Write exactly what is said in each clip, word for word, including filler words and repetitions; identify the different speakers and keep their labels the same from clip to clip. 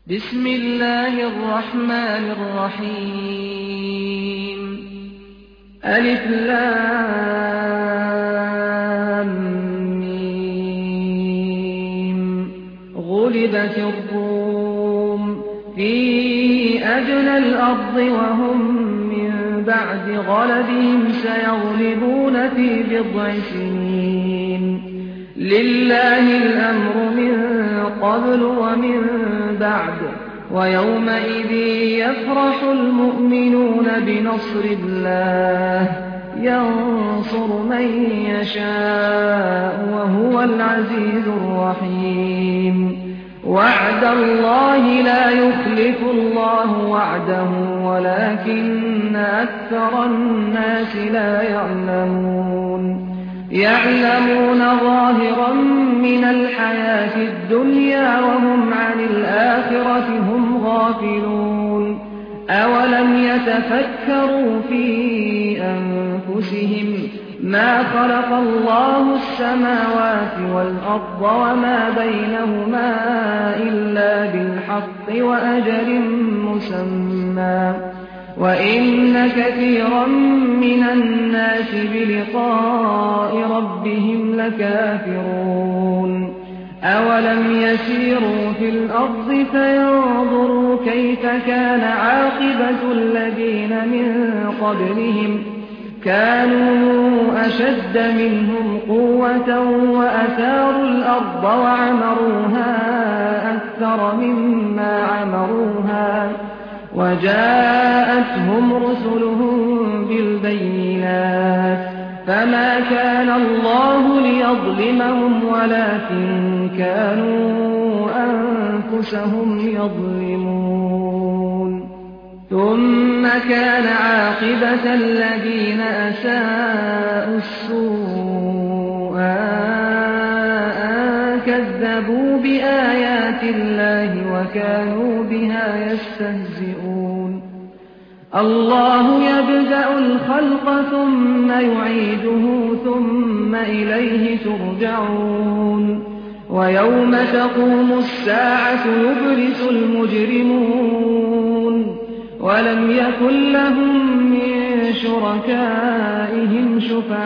Speaker 1: بسم الله الرحمن الرحيم ألف لام ميم غلبت الروم في أدنى الأرض وهم من بعد غلبهم سيغلبون في بضع سنين لله الأمر من قبل ومن بعد ويومئذ يفرح المؤمنون بنصر الله ينصر من يشاء وهو العزيز الرحيم وعد الله لا يخلف الله وعده ولكن أكثر الناس لا يعلمون يعلمون ظاهرا من الحياة الدنيا وهم عن الآخرة هم غافلون أولم يتفكروا في أنفسهم ما خلق الله السماوات والأرض وما بينهما إلا بالحق وأجل مسمى وإن كثيرا من الناس بلقاء ربهم لكافرون أولم يسيروا في الأرض فينظروا كيف كان عاقبة الذين من قبلهم كانوا أشد منهم قوة وأثاروا الأرض وعمروها أكثر مما عمروها وجاءتهم رسلهم بالبينات فما كان الله ليظلمهم ولكن كانوا أنفسهم يظلمون ثم كان عاقبة الذين أساءوا السوء أن كذبوا بآيات الله وكانوا بها يستهزئون الله يبدأ الخلق ثم يعيده ثم إليه ترجعون ويوم تقوم الساعة يبرز المجرمون ولم يكن لهم من شركائهم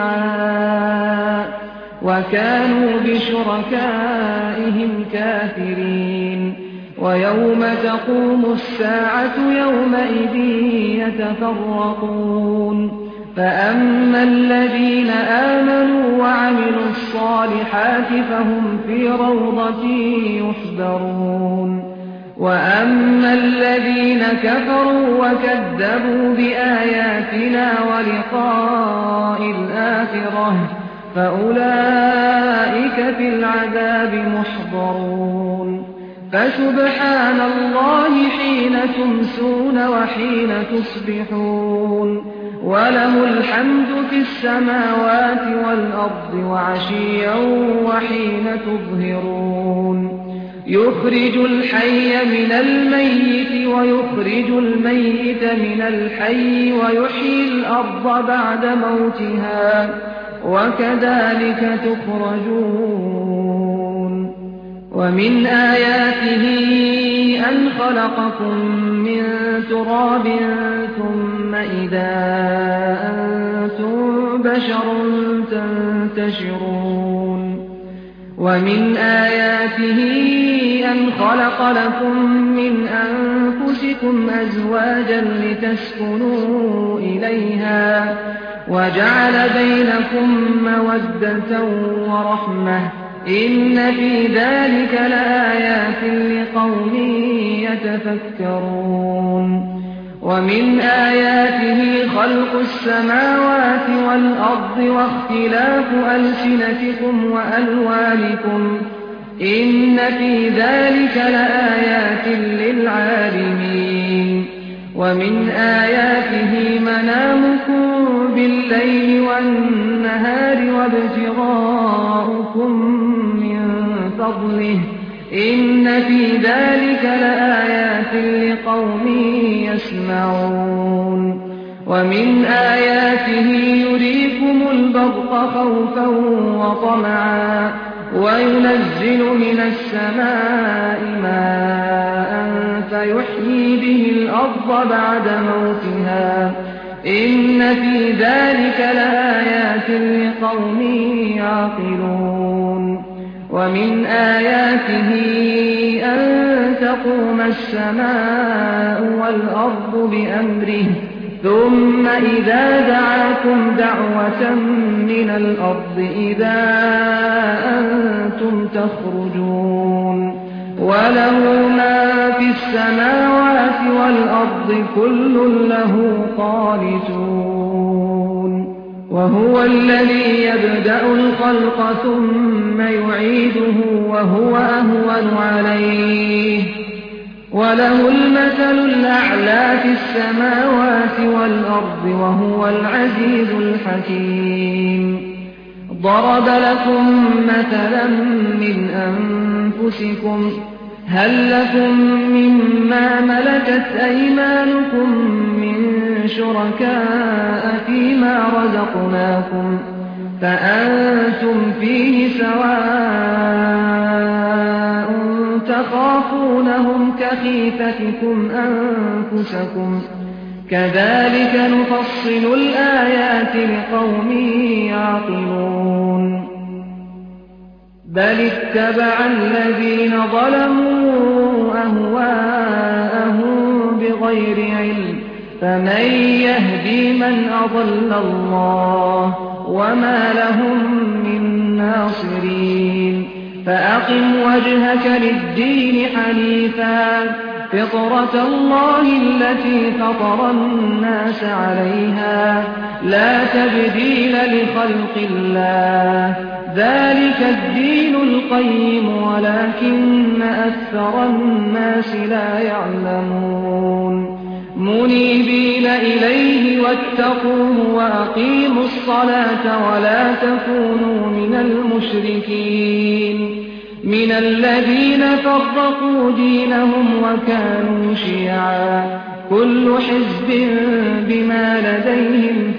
Speaker 1: شفعاء وكانوا بشركائهم كافرين ويوم تقوم الساعة يومئذ يتفرقون فأما الذين آمنوا وعملوا الصالحات فهم في روضة يحبرون وأما الذين كفروا وكذبوا بآياتنا ولقاء الآخرة فأولئك في العذاب محضرون فسبحان الله حين تمسون وحين تصبحون وله الحمد في السماوات والأرض وعشيا وحين تظهرون يخرج الحي من الميت ويخرج الميت من الحي ويحيي الأرض بعد موتها وكذلك تخرجون ومن آياته أن خلقكم من تراب ثم إذا أنتم بشر تنتشرون ومن آياته أن خلق لكم من أنفسكم أزواجا لتسكنوا إليها وجعل بينكم مودة ورحمة إن في ذلك لآيات لقوم يتفكرون ومن آياته خلق السماوات والأرض واختلاف ألسنتكم وألوانكم إن في ذلك لآيات للعالمين ومن آياته منامكم بالليل والنهار وابتغاؤكم من فضله إن في ذلك لآيات لقوم يسمعون ومن آياته يريكم البرق خوفا وطمعا وينزل من السماء ماء فيحيي به الأرض بعد موتها إن في ذلك لآيات لقوم يعقلون ومن آياته أن تقوم السماء والأرض بأمره ثم إذا دعاكم دعوة من الأرض إذا أنتم تخرجون وله ما في السماوات والأرض كل له قانتون وهو الذي يبدأ الخلق ثم يعيده وهو أهون عليه وله المثل الأعلى في السماوات والأرض وهو العزيز الحكيم ضرب لكم مثلا من أنفسكم هل لكم مما ملكت أيمانكم من شركاء فيما رزقناكم فأنتم فيه سواء تخافونهم كخيفتكم أنفسكم كذلك نفصل الآيات لقوم يعقلون بل اتبع الذين ظلموا أهواءهم بغير علم فمن يهدي من أضل الله وما لهم من ناصرين فأقم وجهك للدين حنيفا فطرة الله التي فطر الناس عليها لا تبديل لخلق الله ذلك الدين القيم ولكن أكثر الناس لا يعلمون منيبين إليه واتقوه وأقيموا الصلاة ولا تكونوا من المشركين من الذين فرقوا دينهم وكانوا شيعا كل حزب بما لديهم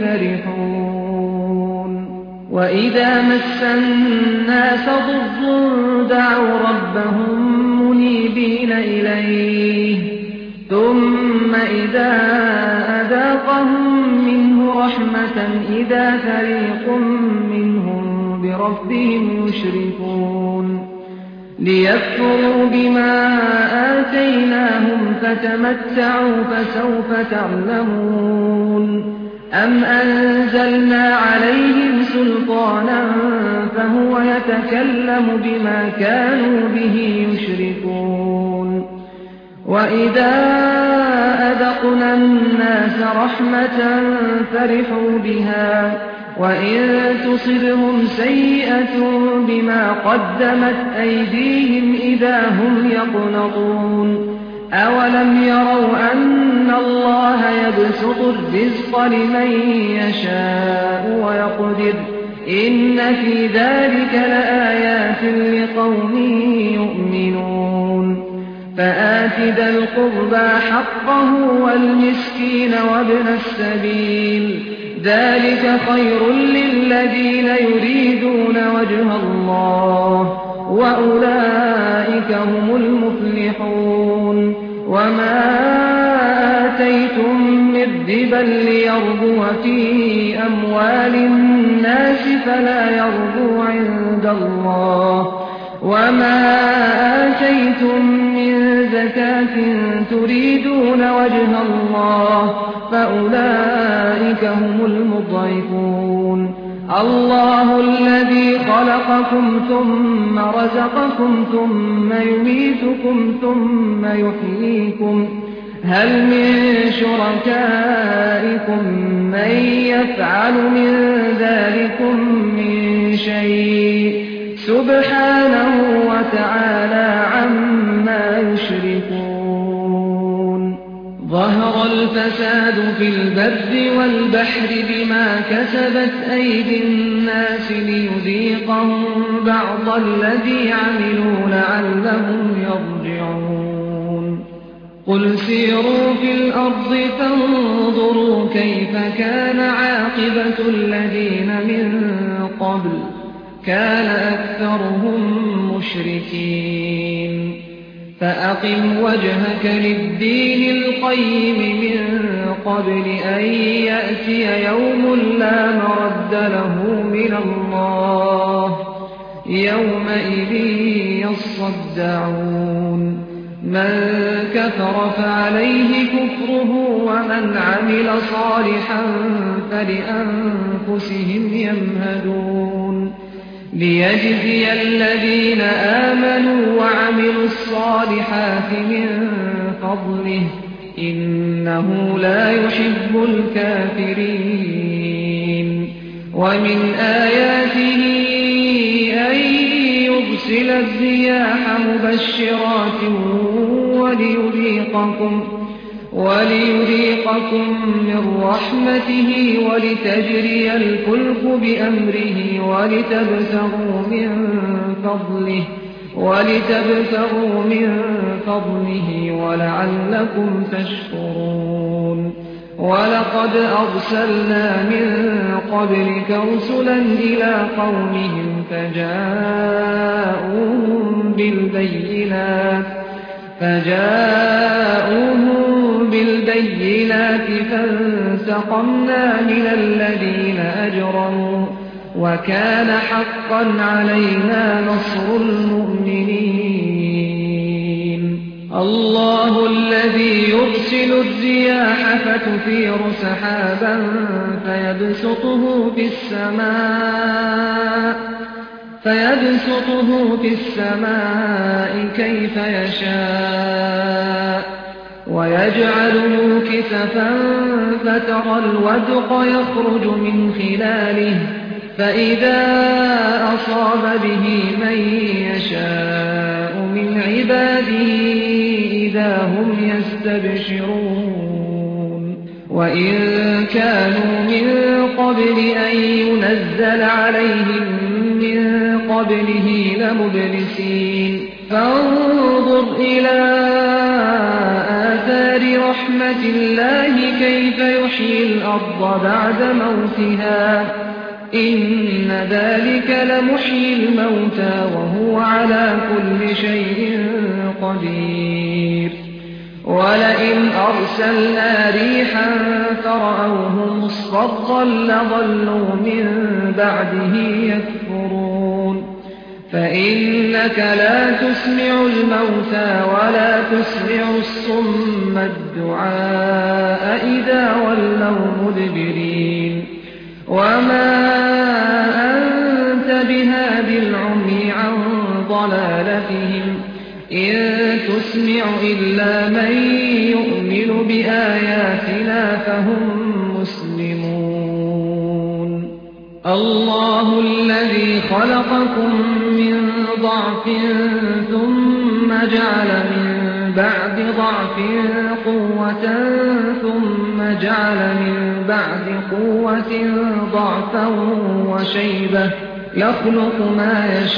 Speaker 1: فرحون وإذا مس الناس ضر دعوا ربهم منيبين إليه ثم إذا أذاقهم منه رحمة إذا فريق منهم بربهم يشركون ليكفروا بما آتيناهم فتمتعوا فسوف تعلمون أم أنزلنا عليهم سلطانا فهو يتكلم بما كانوا به يشركون وإذا أذقنا الناس رحمة فرحوا بها وإن تصبهم سيئة بما قدمت أيديهم إذا هم يقنطون أولم يروا أن الله يبسط الرزق لمن يشاء ويقدر إن في ذلك لآيات لقوم يؤمنون فآت ذا القربى حقه والمسكين وابن السبيل ذلك خير للذين يريدون وجه الله وأولئك هم المفلحون وما آتيتم من ربا ليربو في أموال الناس فلا يربو عند الله وما آتيتم من زكاة تريدون وجه الله فأولئك هم المضعفون الله الذي خلقكم ثم رزقكم ثم يميتكم ثم يحييكم هل من شركائكم من يفعل من ذلكم من شيء سبحانه وتعالى عما يشركون ظهر الفساد في البر والبحر بما كسبت أيدي الناس ليذيقهم بعض الذي عملوا لعلهم يرجعون قل سيروا في الأرض فانظروا كيف كان عاقبة الذين من قبل كان أكثرهم مشركين فأقم وجهك للدين القيم من قبل أن يأتي يوم لا مرد له من الله يومئذ يصدعون من كفر فعليه كفره ومن عمل صالحا فلأنفسهم يمهدون ليجزي الذين آمنوا وعملوا الصالحات من فضله إنه لا يحب الكافرين ومن آياته أن يرسل الرياح مبشرات وليذيقكم وليذيقكم من رحمته ولتجري الفلك بأمره ولتبتغوا من فضله ولتبتغوا من فضله ولعلكم تشكرون ولقد أرسلنا من قبلك رسلا إلى قومهم فجاءوهم بالبينات فجاءوهم بالبينات فانتقمنا من الذين أجرموا وكان حقا علينا نصر المؤمنين الله الذي يرسل الرياح فتثير سحابا فيبسطه في السماء فيبسطه في السماء كيف يشاء ويجعله كسفا فترى الودق يخرج من خلاله فإذا أصاب به من يشاء من عباده إذا هم يستبشرون وإن كانوا من قبل أن ينزل عليهم من قبله لمبلسين فانظر إلى آثار رحمة الله كيف يحيي الأرض بعد موتها إن ذلك لمحيي الموتى وهو على كل شيء قدير ولئن أرسلنا ريحا فرأوه مصفرا لظلوا من بعده يكفرون فإنك لا تسمع الموتى ولا تسمع الصم الدعاء إذا ولوا مدبرين وما أنت بهاد العمي عن ضلالتهم إن تسمع إلا من يؤمن بآياتنا فهم مسلمون الله الذي خلقكم من ضعف ثم جعل من بعد ضعف قوة ثم جعل من بعد قوة ضعفا وشيبة يخلق ما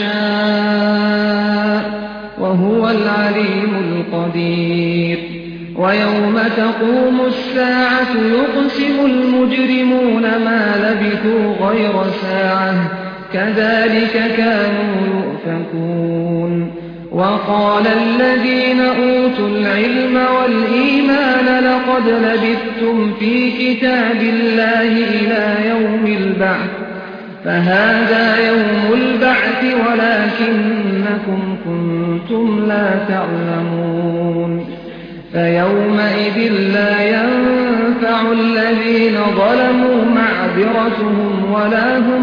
Speaker 1: يشاء وهو العليم القدير ويوم تقوم الساعة يقسم المجرمون ما لبثوا غير ساعة كذلك كانوا يؤفكون وقال الذين أوتوا العلم والإيمان لقد لبثتم في كتاب الله إلى يوم البعث فهذا يوم البعث ولكنكم كنتم لا تعلمون فيومئذ لا ينفع الذين ظلموا معذرتهم ولا هم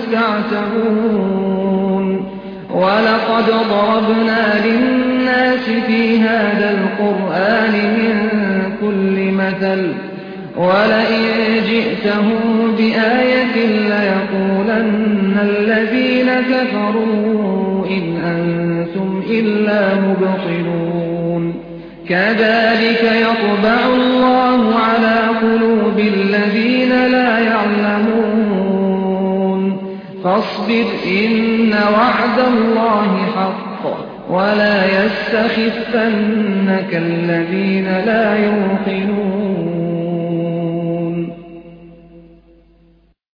Speaker 1: يستعتبون ولقد ضربنا للناس في هذا القرآن من كل مثل ولئن جئتهم بآية ليقولن الذين كفروا إن أنتم إلا مبطلون كذلك يطبع الله على قلوب الذين لا يعلمون فاصبر إن وعد الله حق ولا يستخفنك الذين لا يوقنون